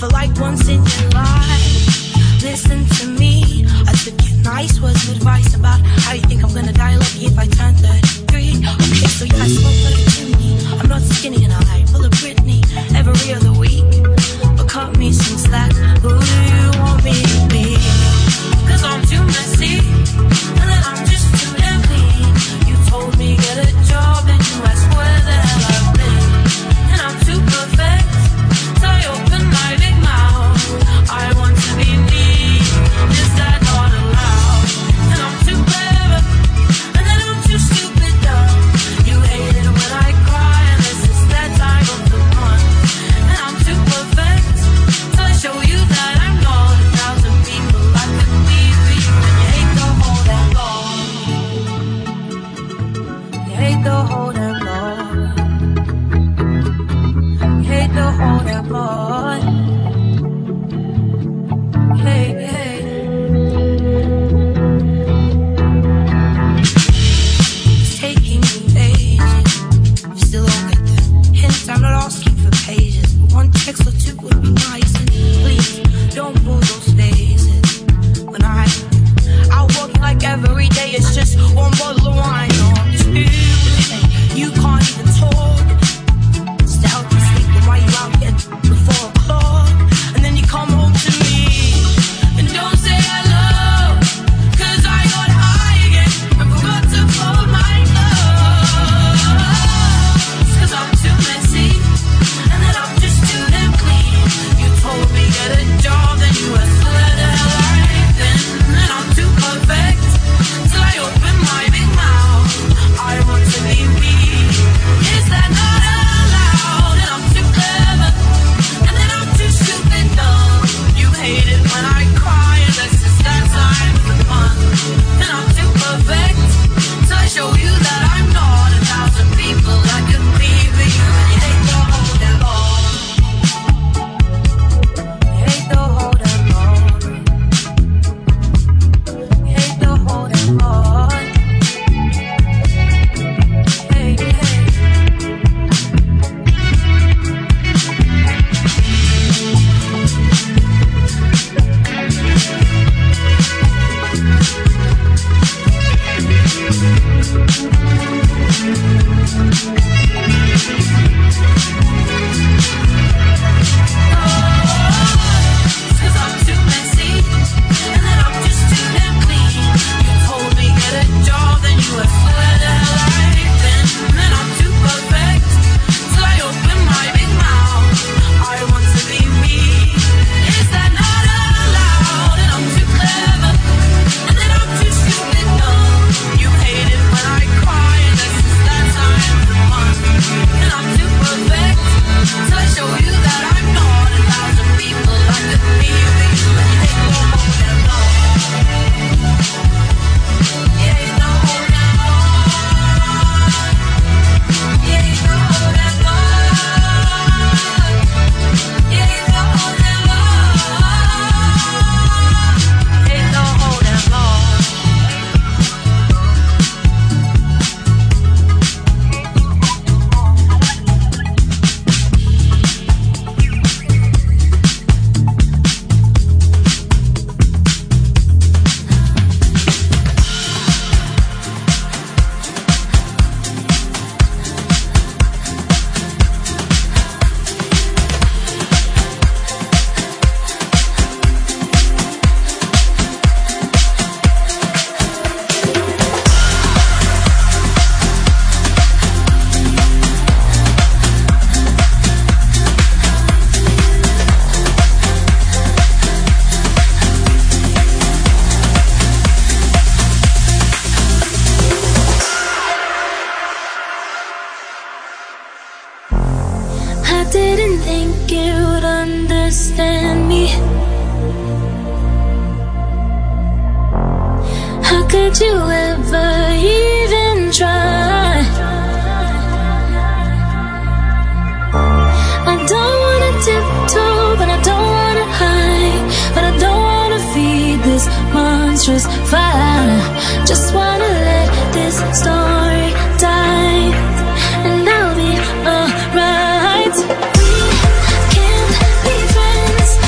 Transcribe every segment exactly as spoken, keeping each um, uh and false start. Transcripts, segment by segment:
for like once in your life. Listen to me, I took your nice words of advice about how you think I'm gonna die lucky if I turn thirty-three. Okay, so yeah, I smoke like a chimney. I'm not skinny and I full of Britney every other week. But cut me some slack, who do you want me to be? Cause I'm too messy, and then I'm just too damn clean. You told me get a job and you asked where the hell I've been. And I'm too perfect, so I open my big mouth. I want to be me, is that not allowed? And I'm too clever, and then I'm too stupid dumb. You hate it when I cry, and this is that time of the month. And I'm too perfect, so I show you that I'm not a thousand people I could be for you. And you hate the whole damn law. You hate the whole damn law. You hate the whole damn law. Hey, hey. It's taking me ages. You still don't get the hint. I'm not asking for pages, but one text or two would be nice. And please don't pull those faces when I out working like every day. It's just one bottle of wine or two. You can't even talk. Stay out and sleep while you out here before o'clock, and then you come home to me and don't say hello. Cause I got high again and forgot to fold my clothes. Cause I'm too messy, and then I'm just too damn clean. You told me get a job, then you asked where the hell I've been. And I'm too perfect, till I open my big mouth. I want to be me, is that not allowed? And I'm too clever, and then I'm too stupid dumb. You hate it when I cry, and that's just that time of the month. And I'm too perfect, so I show you that I'm not a thousand people I could be for you. And you hate the whole damn law. You hate the whole damn law. You hate the whole damn law. Hey, hey. Cause I'm too messy, and then I'm just too damn clean. You told me get a job, then you asked where the hell I've been. And I'm too perfect, till I open my big mouth. I want to be me, is that not allowed? And I'm too clever, and then I'm too stupid dumb. You hate it when I cry, and that's just that time of the month. And I'm too perfect, till I show you that I'm not a thousand people I could be for you. And you hate the whole damn law. You hate the whole damn law. You hate the whole damn law. You hate the whole damn law. You hate the whole damn law. I didn't think you'd understand me. How could you ever even try? I don't wanna tiptoe, but I don't wanna hide. But I don't wanna feed this monstrous fire. Just wanna let this story die, and I'll be alright. We can't be friends.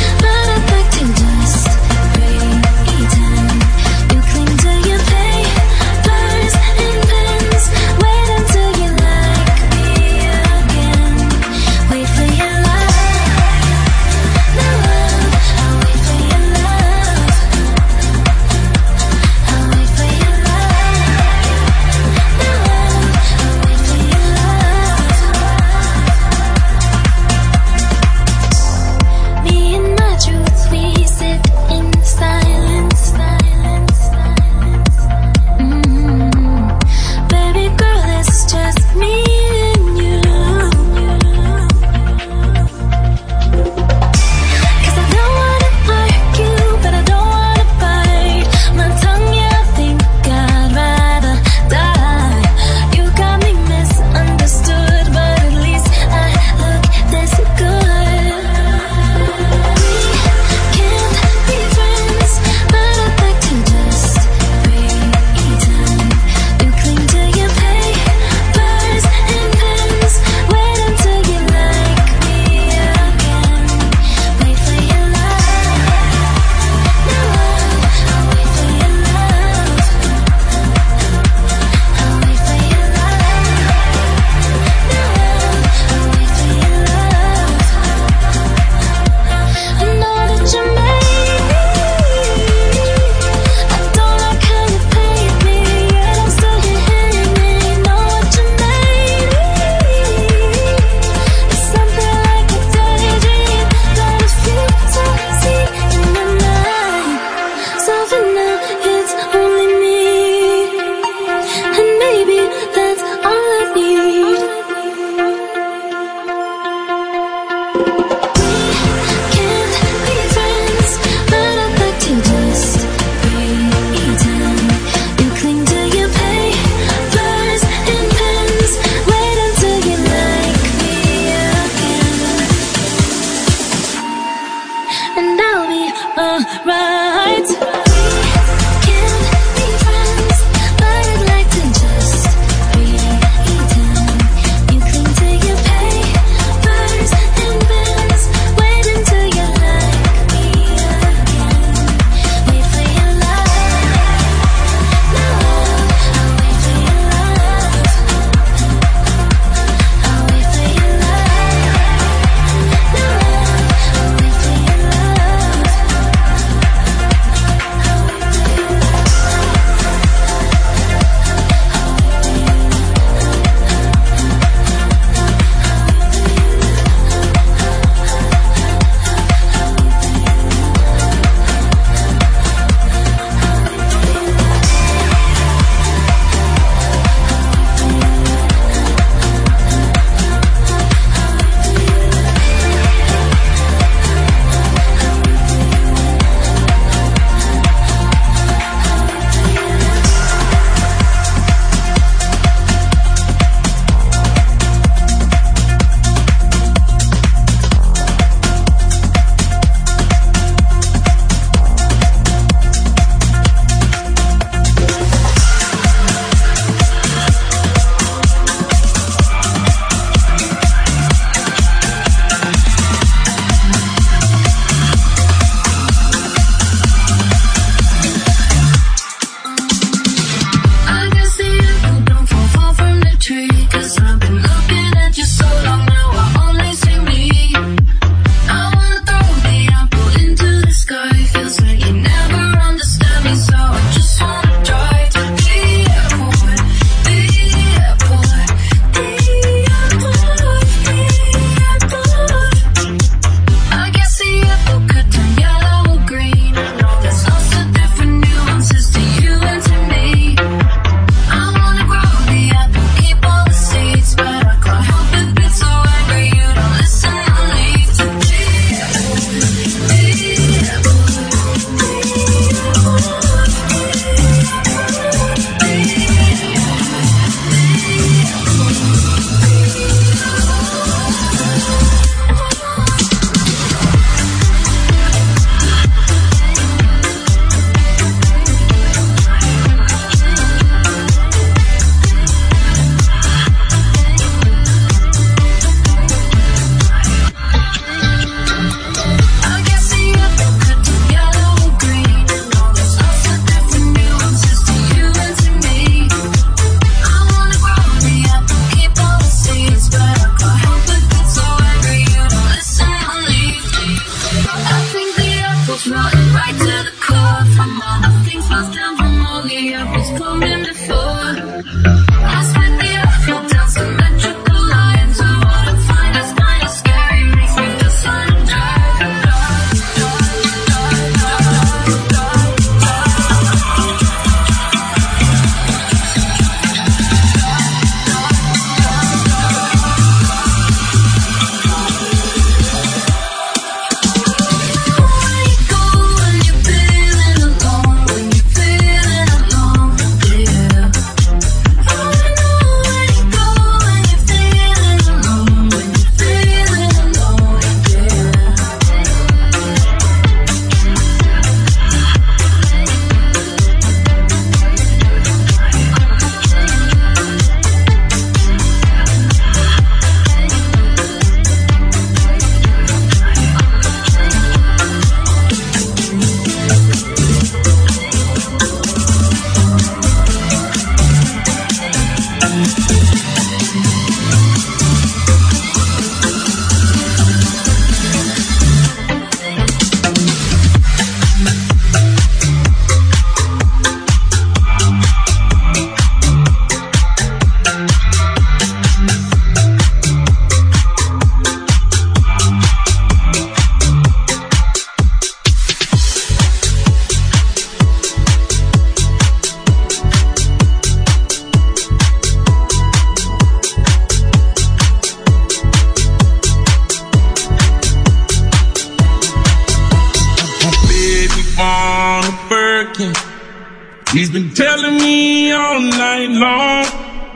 He's been telling me all night long,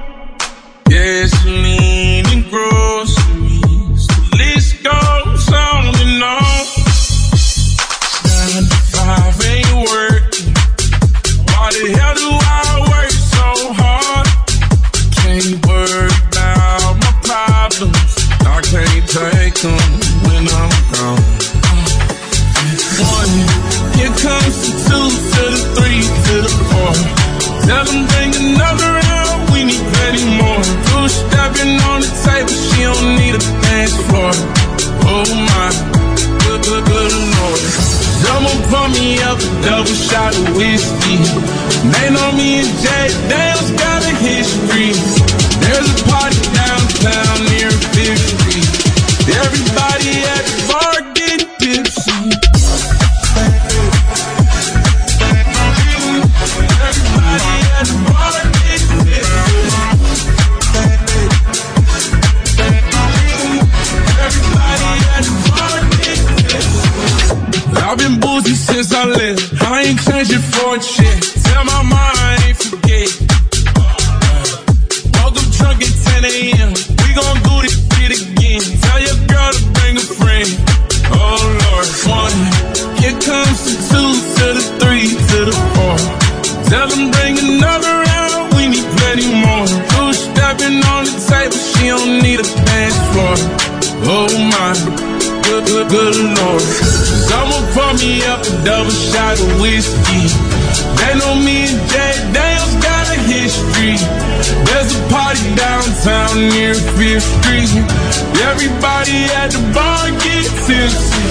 gasoline and groceries, the list goes on and on. It's nine to five. them bring another round, we need plenty more. Two stepping on the table, she don't need a dance floor. Oh my, good, good, good Lord. Someone pour me up a double shot of whiskey. They know me and Jay Dale's got a history. There's a party downtown near Fifth Street. Everybody at the bar getting tipsy. Everybody at the bar getting tipsy. Everybody at the bar getting tipsy. I've been boozy since I left. I ain't changing for a shit. Tell my mom I ain't forget. Woke up drunk at ten a.m. We gon' do this shit again. Tell your girl to bring a friend. Oh Lord, one. Here comes the two to the three to the four. Tell them bring another round. We need plenty more. Two stepping on the table. She don't need a dance floor. Oh my, good, good, good Lord. Someone pour me up a double shot of whiskey. They know me and Jay Dale's got a history. There's a party downtown near Fifth Street. Everybody at the bar get tipsy.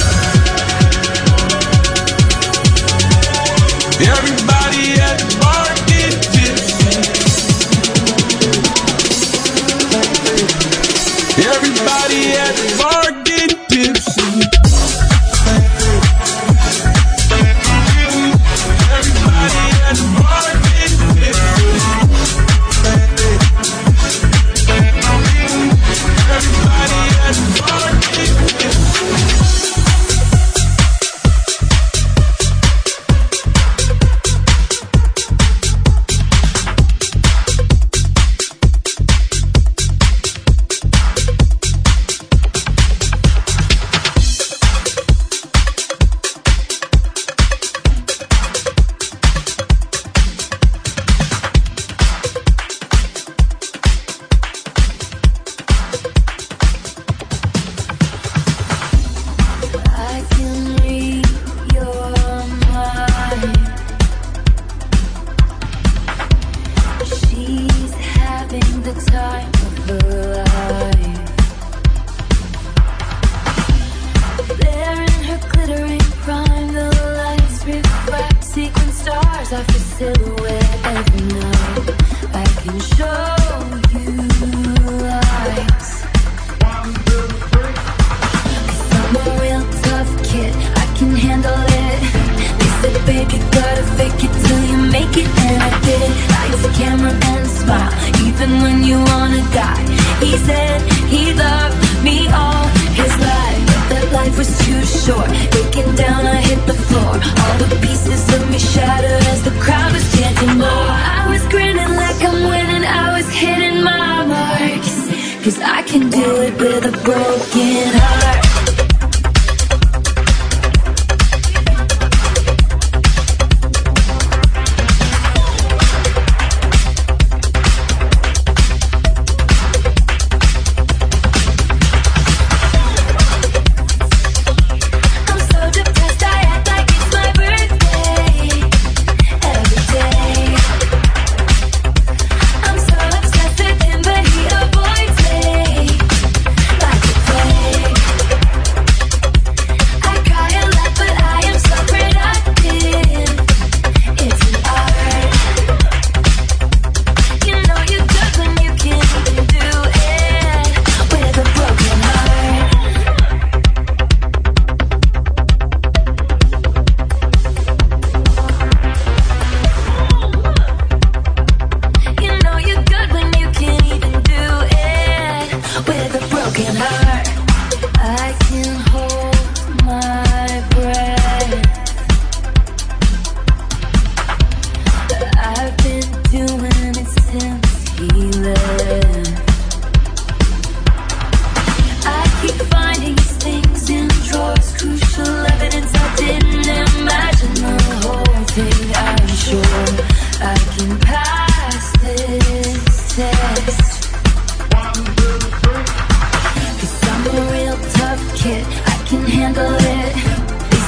Everybody at the bar get tipsy. Everybody at the bar get tipsy. Everybody at the bar get tipsy. Everybody at the bar get tipsy.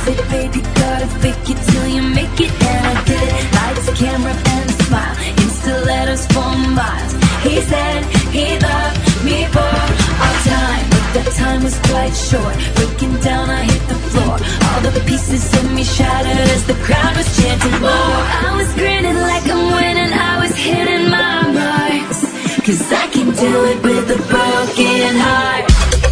say, baby, gotta fake it till you make it. And I did it. Lights, camera, and a smile. Insta letters for miles. He said he loved me for all time, but that time was quite short. Breaking down, I hit the floor. All the pieces of me shattered as the crowd was chanting more. I was grinning like I'm winning. I was hitting my marks, 'cause I can do it with a broken heart.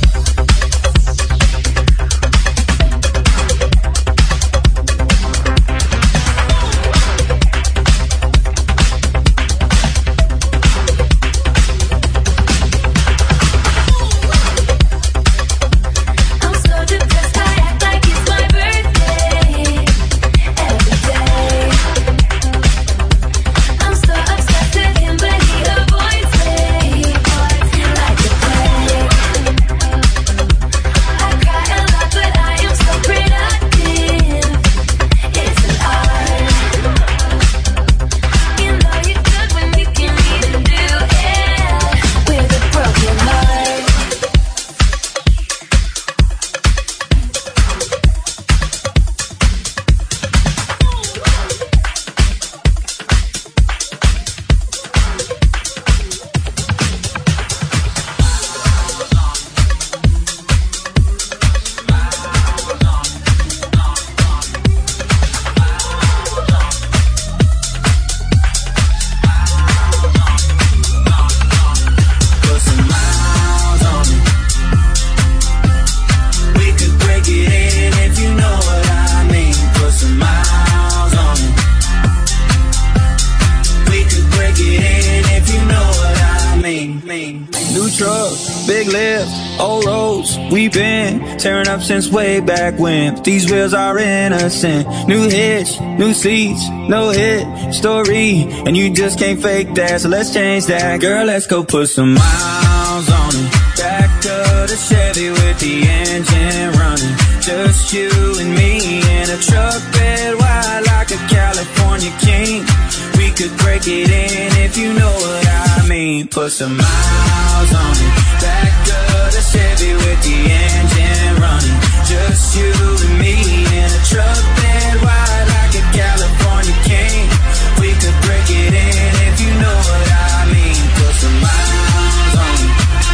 Tearing up since way back when. These wheels are innocent. New hitch, new seats, no hit story, and you just can't fake that. So let's change that. Girl, let's go put some miles on it. Back to the Chevy with the engine running. Just you and me in a truck bed wide like a California king. We could break it in if you know what I mean. Put some miles on it. Back to the Chevy with the engine running. Just you and me in a truck bed wide like a California king. We could break it in if you know what I mean. Put some miles on it.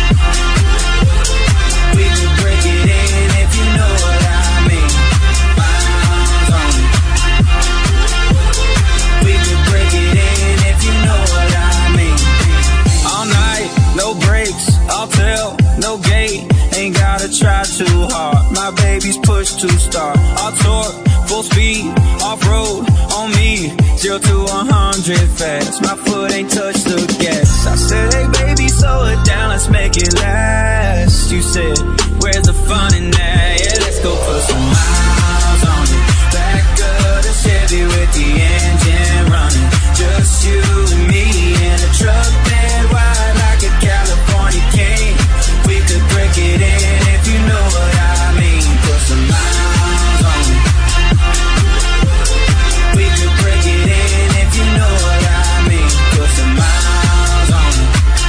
We could break it in if you know what I mean. Miles on it. We could break it in if you know what I mean. All night, no breaks, I'll tell, no gate. Ain't gotta try too hard. My baby's push to start. I'll torque, full speed, off-road, on me. Zero to a hundred fast. My foot ain't touched the gas. I said, hey baby, slow it down, let's make it last. You said, where's the fun in that? Yeah, let's go put some miles on it. Back of the Chevy with the engine running. Just you and me in a truck bed wide like a California king. We could break it in if you know what I mean. Put some miles on it. We could break it in if you know what I mean. Put some miles on it.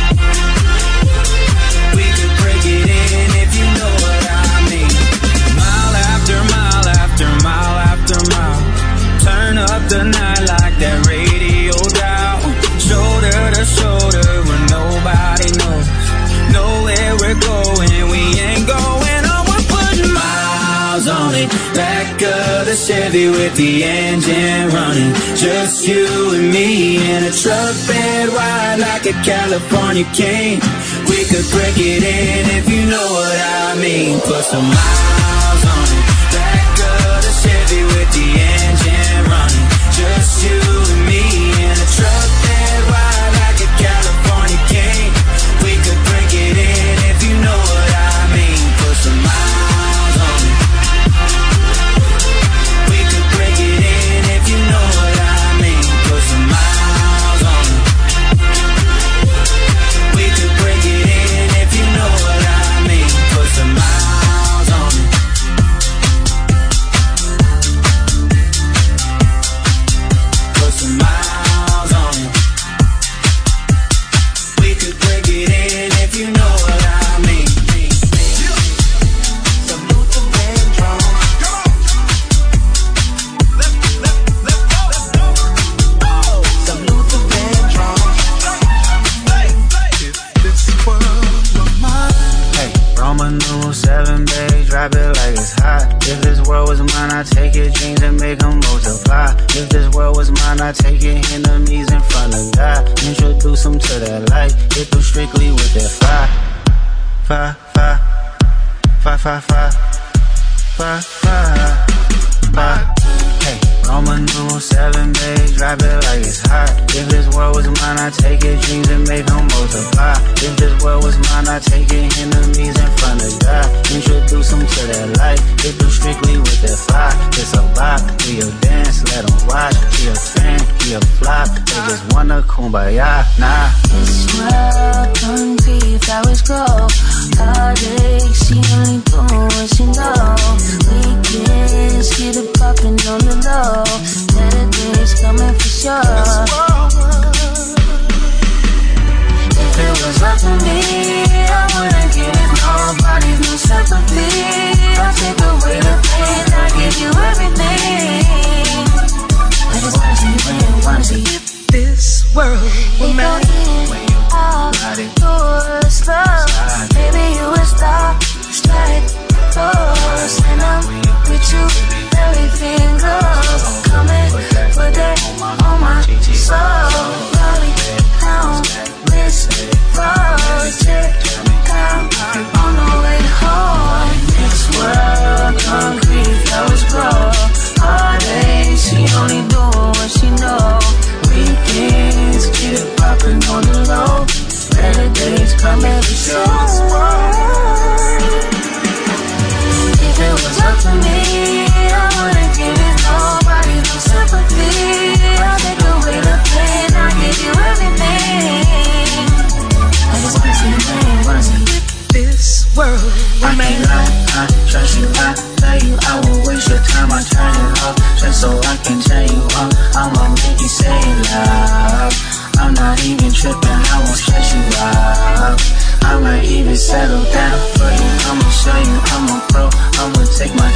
We could break it in if you know what I mean. Mile after mile after mile after mile. Turn up the night like that radio dial. Shoulder to shoulder when nobody knows. Know where we're going, we ain't going on. We're putting miles on it. Back of the Chevy with the engine running. Just you and me in a truck bed wide like a California king. We could break it in if you know what I mean. Put some miles on it. Back of the Chevy with the engine running. Just you and me in a truck bed wide like a California king. We could break it in if you know what I mean. Put some miles on it. We could break it in if you know what I mean. Put some miles on it. We could break it in if you know what I mean. Put some miles on it. drop it like it's hot. If this world was mine, I'd take your dreams and make them multiply. If this world was mine, I'd take your enemies in front of God. Introduce them to that light, hit them strictly with that fire. Fire, fire, fire, fire, fire, fire, fire, fire. Hey, Roman numeral seven, babe, drop it like it's hot. If this world was mine, I'd take your dreams and make them multiply. If this world was mine, I'd take your enemies in front of God. Introduce them to that light, hit them strictly with that fire. It's a vibe, we'll dance, let them watch. He a fan, he a flop, they just wanna kumbaya, nah. This world don't see flowers grow. Heartache, she only doing what she know. Weekends, get it poppin' on the low. Saturdays coming for sure. If it was up to me, I wouldn't give nobody no sympathy. I'll take away the pain, I'll give you everything. I just wanna see you win, wanna see you. This world will make all yours love. Baby, you a star, strike close. And I'm with you, everything goes. Coming for that on my soul. Rolling down this project, I'm on the way home. This world, concrete flowers grow. Heartache, she only doing what she know. Weekends, keep it poppin' on the low. Better days come every show. If it was up to me, I wouldn't give it nobody no sympathy. I'll take away the pain, I'll give you everything. I just wanna see you win, wanna see you. This world will make I can't lie, I trust you, I tell you I won't waste your time, I turn it off just so I can tell you all. I'ma make you say love. I'm not even tripping, I won't stress you out. I might even settle down for you. I'ma show you I'm a pro, I'ma take my